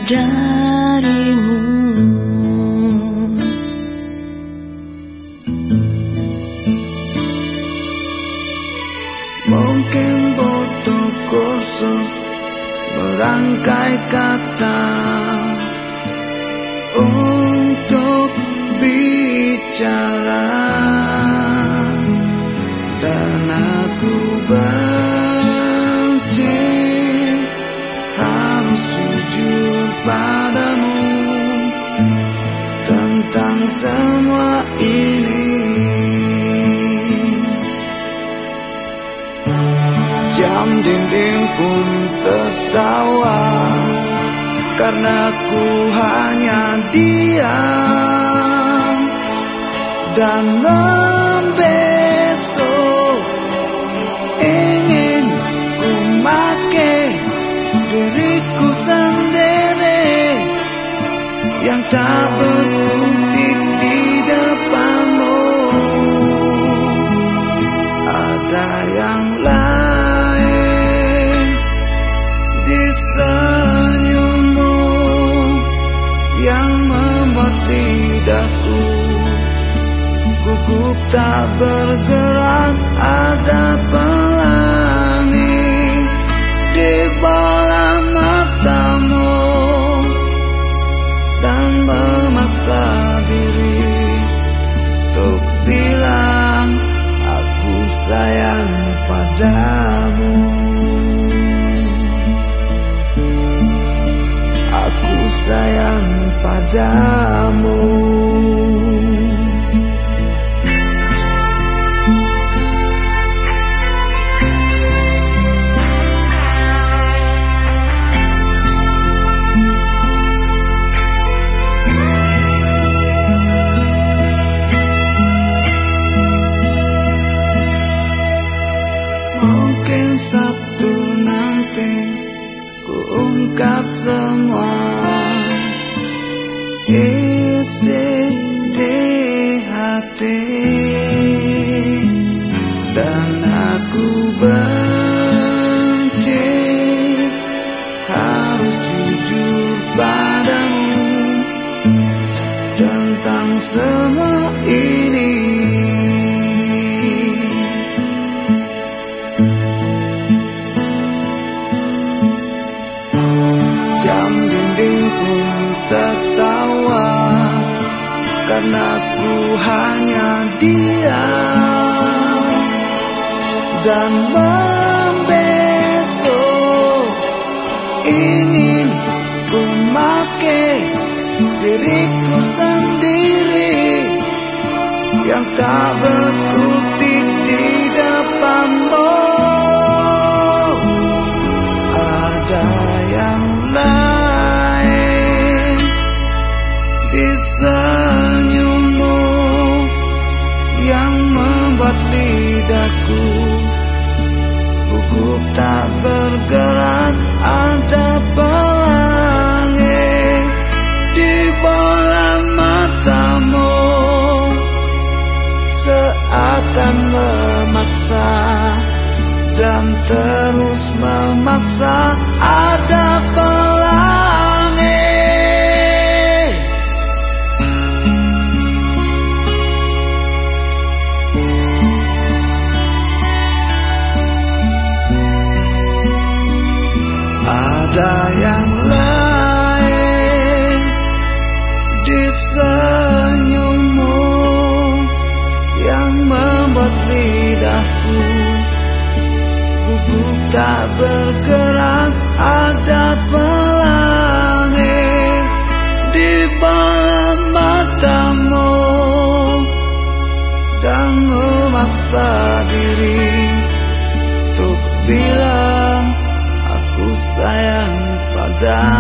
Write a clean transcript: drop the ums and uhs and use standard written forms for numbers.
darimu. Mungkin butuh kursus merangkai kata untuk bicara, dan aku benci harus jujur padamu tentang semua ini. Jam dinding pun tertawa karena ku hanya diam dan membesok. Ingin ku make diriku sendiri yang tak berkutik di depanmu. Ada yang lain di senyummu yang membuat lidahku gugup tak bergerak. Ada pelangi di bola matamu dan memaksa diri untuk bilang aku sayang padamu. Aku sayang padamu. Mungkin Sabtu nanti ku ungkap semua isi di hati, dan aku benci harus jujur padamu tentang semua ini. Jam dinding pun tertawa karena ku hanya diam dan membesok. Ingin ku make diriku sendiri yang tak berkutik di depanmu. Ada yang lain di senyummu yang membuat lidahku gugup tak bergerak. Ada pelangi di bola matamu seakan memaksa dan terus memaksa. Ada pelangi. Ada yang lain di senyummu yang membuat lidahku gugup tak bergerak. Ada pelangi di bola matamu dan memaksa diri untuk bilang aku sayang padamu.